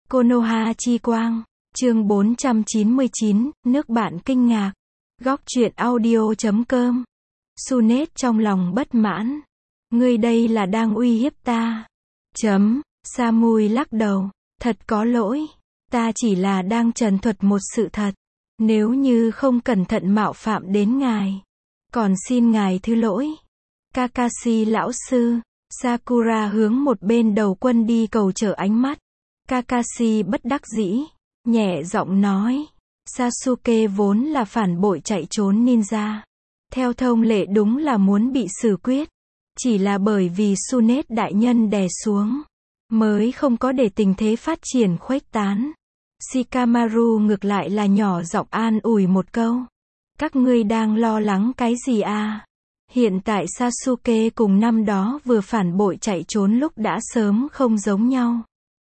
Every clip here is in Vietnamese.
Konoha chi quang. Chương 499, nước bạn kinh ngạc. Góc truyện audio.com. Tsunade trong lòng bất mãn. Ngươi đây là đang uy hiếp ta. Samui lắc đầu. Thật có lỗi. Ta chỉ là đang trần thuật một sự thật. Nếu như không cẩn thận mạo phạm đến ngài. Còn xin ngài thứ lỗi. Kakashi lão sư. Sakura hướng một bên đầu quân đi cầu trở ánh mắt. Kakashi bất đắc dĩ. Nhẹ giọng nói. Sasuke vốn là phản bội chạy trốn ninja. Theo thông lệ đúng là muốn bị xử quyết. Chỉ là bởi vì Tsunade đại nhân đè xuống. Mới không có để tình thế phát triển khuếch tán. Shikamaru ngược lại là nhỏ giọng an ủi một câu. Các ngươi đang lo lắng cái gì à? Hiện tại Sasuke cùng năm đó vừa phản bội chạy trốn lúc đã sớm không giống nhau.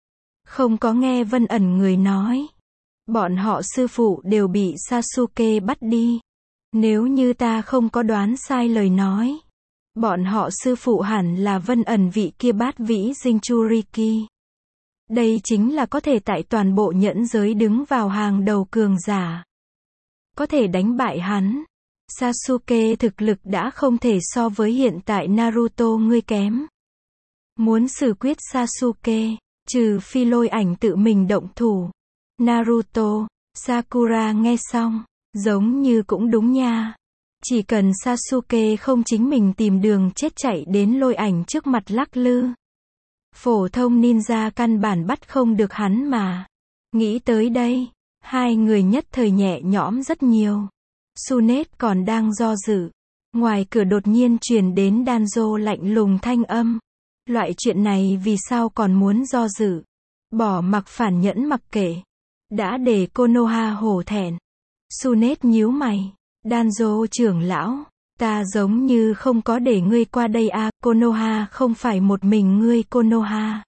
Không có nghe Vân Ẩn người nói. Bọn họ sư phụ đều bị Sasuke bắt đi. Nếu như ta không có đoán sai lời nói. Bọn họ sư phụ hẳn là Vân Ẩn vị kia bát vĩ Jinchuriki. Đây chính là có thể tại toàn bộ nhẫn giới đứng vào hàng đầu cường giả. Có thể đánh bại hắn. Sasuke thực lực đã không thể so với hiện tại Naruto ngươi kém. Muốn xử quyết Sasuke, trừ phi Lôi Ảnh tự mình động thủ. Naruto, Sakura nghe xong, giống như cũng đúng nha. Chỉ cần Sasuke không chính mình tìm đường chết chạy đến Lôi Ảnh trước mặt lắc lư. Phổ thông ninja căn bản bắt không được hắn mà. Nghĩ tới đây, hai người nhất thời nhẹ nhõm rất nhiều. Tsunade còn đang do dự. Ngoài cửa đột nhiên truyền đến Danzo lạnh lùng thanh âm. Loại chuyện này vì sao còn muốn do dự? Bỏ mặc phản nhẫn mặc kệ. Đã để Konoha hổ thẹn. Tsunade nhíu mày. Danzo trưởng lão. Ta giống như không có để ngươi qua đây à, Konoha không phải một mình ngươi Konoha.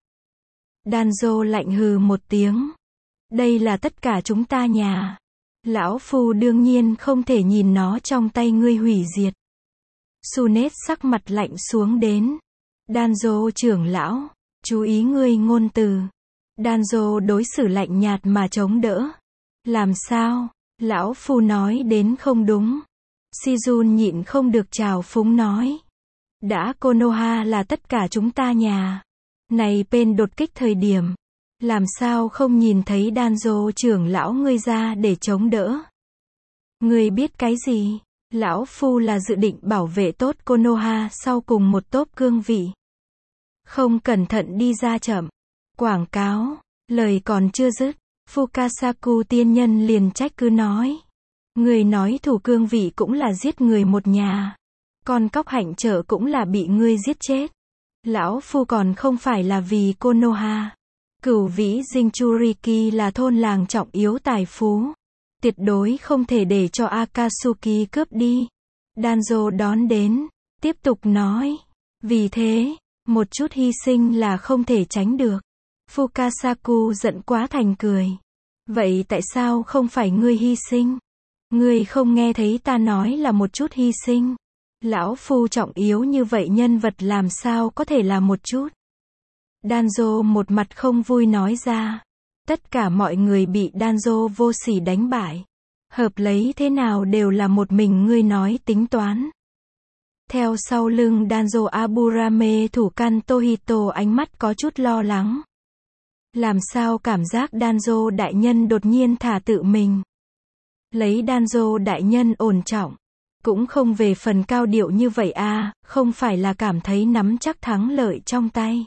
Danzo lạnh hừ một tiếng. Đây là tất cả chúng ta nhà. Lão phu đương nhiên không thể nhìn nó trong tay ngươi hủy diệt. Tsunade sắc mặt lạnh xuống đến. Danzo trưởng lão, chú ý ngươi ngôn từ. Danzo đối xử lạnh nhạt mà chống đỡ. Làm sao? Lão phu nói đến không đúng. Shizun nhịn không được trào phúng nói. Đã Konoha là tất cả chúng ta nhà. Này bên đột kích thời điểm. Làm sao không nhìn thấy Danzo trưởng lão ngươi ra để chống đỡ? Ngươi biết cái gì? Lão phu là dự định bảo vệ tốt Konoha sau cùng một tốp cương vị. Không cẩn thận đi ra chậm. Quảng cáo. Lời còn chưa dứt. Fukasaku tiên nhân liền trách cứ nói. Người nói thủ cương vị cũng là giết người một nhà. Còn cóc hạnh trở cũng là bị ngươi giết chết. Lão phu còn không phải là vì Konoha. Cửu vĩ Jinchuriki là thôn làng trọng yếu tài phú. Tuyệt đối không thể để cho Akatsuki cướp đi. Danzo đón đến. Tiếp tục nói. Vì thế, một chút hy sinh là không thể tránh được. Fukasaku giận quá thành cười. Vậy tại sao không phải ngươi hy sinh? Ngươi không nghe thấy ta nói là một chút hy sinh. Lão phu trọng yếu như vậy nhân vật làm sao có thể là một chút. Danzo một mặt không vui nói ra. Tất cả mọi người bị Danzo vô sỉ đánh bại. Hợp lấy thế nào đều là một mình ngươi nói tính toán. Theo sau lưng Danzo Aburame thủ căn Tohito ánh mắt có chút lo lắng. Làm sao cảm giác Danzo đại nhân đột nhiên thả tự mình. Lấy Danzo đại nhân ổn trọng. Cũng không về phần cao điệu như vậy à, không phải là cảm thấy nắm chắc thắng lợi trong tay.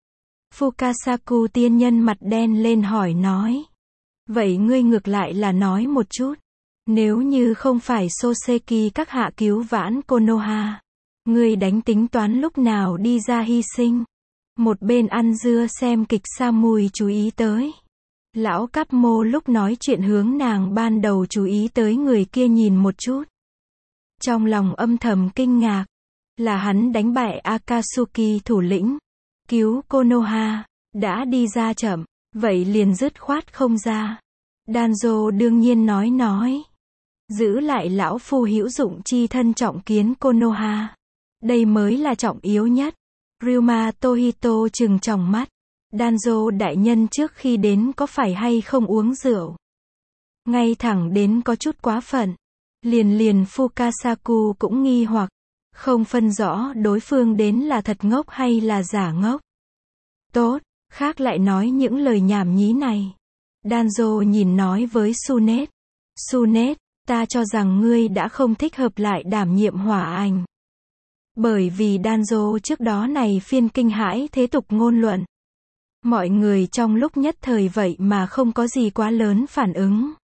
Fukasaku tiên nhân mặt đen lên hỏi nói. Vậy ngươi ngược lại là nói một chút. Nếu như không phải Soseki các hạ cứu vãn Konoha. Ngươi đánh tính toán lúc nào đi ra hy sinh. Một bên ăn dưa xem kịch Samui chú ý tới. Lão Cáp Mô lúc nói chuyện hướng nàng ban đầu chú ý tới người kia nhìn một chút. Trong lòng âm thầm kinh ngạc. Là hắn đánh bại Akatsuki thủ lĩnh. Cứu Konoha. Đã đi ra chậm. Vậy liền dứt khoát không ra. Danzo đương nhiên nói. Giữ lại lão phu hữu dụng chi thân trọng kiến Konoha. Đây mới là trọng yếu nhất. Ryuma Tohito trừng tròng mắt. Danzo đại nhân trước khi đến có phải hay không uống rượu? Ngay thẳng đến có chút quá phận. Liền Fukasaku cũng nghi hoặc, không phân rõ đối phương đến là thật ngốc hay là giả ngốc. Tốt, khác lại nói những lời nhảm nhí này. Danzo nhìn nói với Tsunet. Tsunet, ta cho rằng ngươi đã không thích hợp lại đảm nhiệm hỏa ảnh. Bởi vì Danzo trước đó này phiên kinh hãi thế tục ngôn luận. Mọi người trong lúc nhất thời vậy mà không có gì quá lớn phản ứng.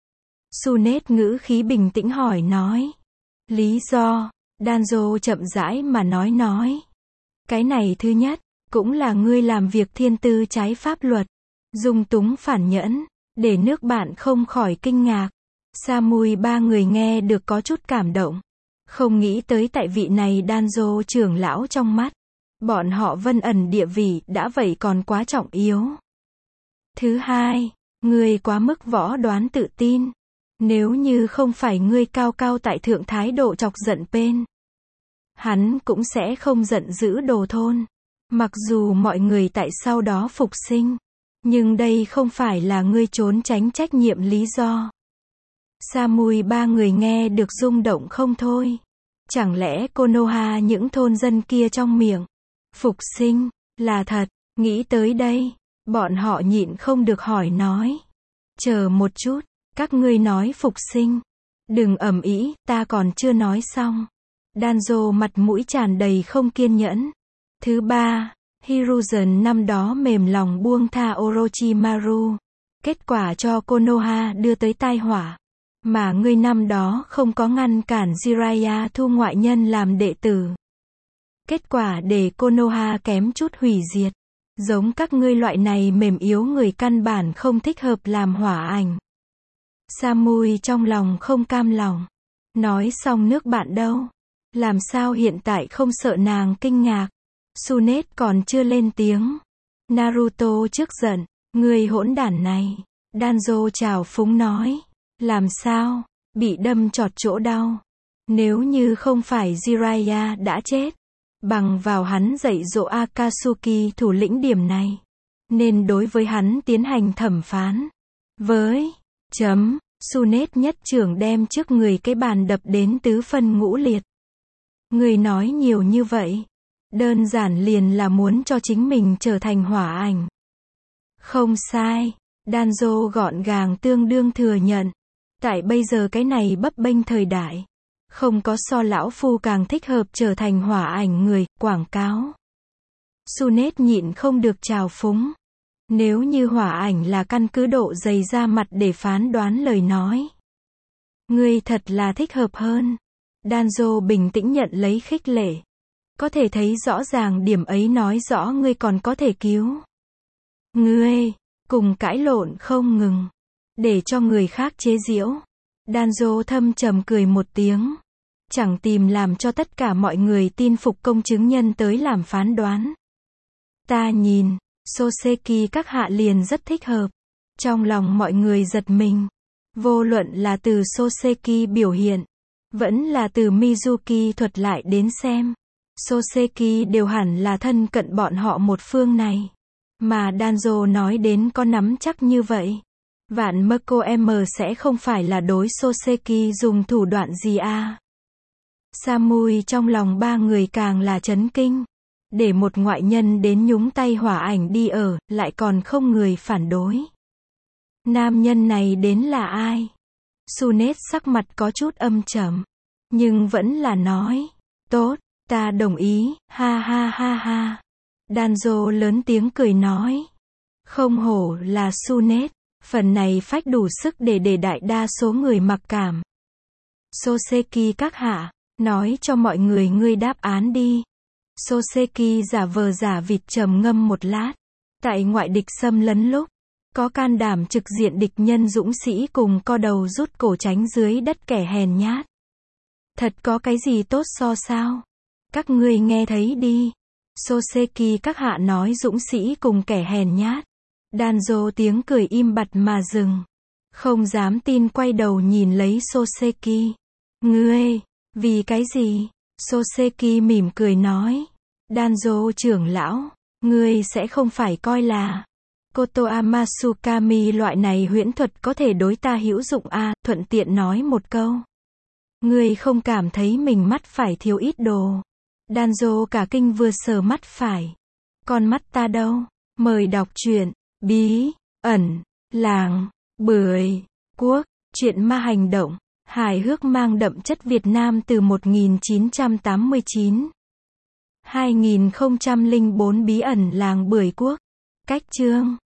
Tsunet ngữ khí bình tĩnh hỏi nói. Lý do, Danzo chậm rãi mà nói. Cái này thứ nhất, cũng là ngươi làm việc thiên tư trái pháp luật, dung túng phản nhẫn, để nước bạn không khỏi kinh ngạc. Samui ba người nghe được có chút cảm động. Không nghĩ tới tại vị này Danzo trưởng lão trong mắt. Bọn họ Vân ẩn địa vị đã vậy còn quá trọng yếu. Thứ hai, ngươi quá mức võ đoán tự tin. Nếu như không phải ngươi cao cao tại thượng thái độ chọc giận Pen, hắn cũng sẽ không giận dữ đồ thôn. Mặc dù mọi người tại sau đó phục sinh, nhưng đây không phải là ngươi trốn tránh trách nhiệm lý do. Samui ba người nghe được rung động không thôi. Chẳng lẽ Konoha những thôn dân kia trong miệng phục sinh là thật? Nghĩ tới đây, bọn họ nhịn không được hỏi nói. Chờ một chút, các ngươi nói phục sinh. Đừng ầm ĩ, ta còn chưa nói xong. Danzo mặt mũi tràn đầy không kiên nhẫn. Thứ ba, Hiruzen năm đó mềm lòng buông tha Orochimaru. Kết quả cho Konoha đưa tới tai họa. Mà ngươi năm đó không có ngăn cản Jiraiya thu ngoại nhân làm đệ tử. Kết quả để Konoha kém chút hủy diệt. Giống các ngươi loại này mềm yếu người căn bản không thích hợp làm hỏa ảnh. Samui trong lòng không cam lòng. Nói xong nước bạn đâu? Làm sao hiện tại không sợ nàng kinh ngạc? Tsunet còn chưa lên tiếng. Naruto trước giận. Người hỗn đản này. Danzo trào phúng nói. Làm sao? Bị đâm chọt chỗ đau. Nếu như không phải Jiraiya đã chết, bằng vào hắn dạy dỗ Akatsuki thủ lĩnh điểm này, nên đối với hắn tiến hành thẩm phán. Với Tsunet nhất trưởng đem trước người cái bàn đập đến tứ phân ngũ liệt. Người nói nhiều như vậy, đơn giản liền là muốn cho chính mình trở thành hỏa ảnh. Không sai, Danzo gọn gàng tương đương thừa nhận. Tại bây giờ cái này bấp bênh thời đại, không có so lão phu càng thích hợp trở thành hỏa ảnh người, quảng cáo. Tsunet nhịn không được trào phúng. Nếu như hỏa ảnh là căn cứ độ dày da mặt để phán đoán lời nói, ngươi thật là thích hợp hơn. Danzo bình tĩnh nhận lấy khích lệ. Có thể thấy rõ ràng điểm ấy nói rõ ngươi còn có thể cứu. Ngươi, cùng cãi lộn không ngừng. Để cho người khác chế giễu. Danzo thâm trầm cười một tiếng. Chẳng tìm làm cho tất cả mọi người tin phục công chứng nhân tới làm phán đoán. Ta nhìn, Soseki các hạ liền rất thích hợp. Trong lòng mọi người giật mình. Vô luận là từ Soseki biểu hiện, vẫn là từ Mizuki thuật lại đến xem. Soseki đều hẳn là thân cận bọn họ một phương này. Mà Danzo nói đến có nắm chắc như vậy. Vạn Mako M sẽ không phải là đối Soseki dùng thủ đoạn gì à? Samui trong lòng ba người càng là chấn kinh. Để một ngoại nhân đến nhúng tay hỏa ảnh đi ở, lại còn không người phản đối. Nam nhân này đến là ai? Tsunet sắc mặt có chút âm trầm, nhưng vẫn là nói. Tốt, ta đồng ý, ha ha ha ha. Danzo lớn tiếng cười nói. Không hổ là Tsunet. Phần này phách đủ sức để đại đa số người mặc cảm. Soseki các hạ, nói cho mọi người ngươi đáp án đi. Soseki giả vờ giả vịt trầm ngâm một lát. Tại ngoại địch xâm lấn lúc, có can đảm trực diện địch nhân dũng sĩ cùng co đầu rút cổ tránh dưới đất kẻ hèn nhát. Thật có cái gì tốt so sao? Các ngươi nghe thấy đi. Soseki các hạ nói dũng sĩ cùng kẻ hèn nhát. Danzo tiếng cười im bặt mà dừng. Không dám tin quay đầu nhìn lấy Soseki. Ngươi, vì cái gì? Soseki mỉm cười nói. Danzo trưởng lão, Ngươi sẽ không phải coi là Koto Amasukami loại này huyễn thuật có thể đối ta hữu dụng à, thuận tiện nói một câu. Ngươi không cảm thấy mình mắt phải thiếu ít đồ. Danzo cả kinh vừa sờ mắt phải. Con mắt ta đâu? Mời đọc truyện Bí ẩn làng Bưởi Quốc, truyện ma hành động, hài hước mang đậm chất Việt Nam từ 1989. 2004 Bí ẩn làng Bưởi Quốc. Cách chương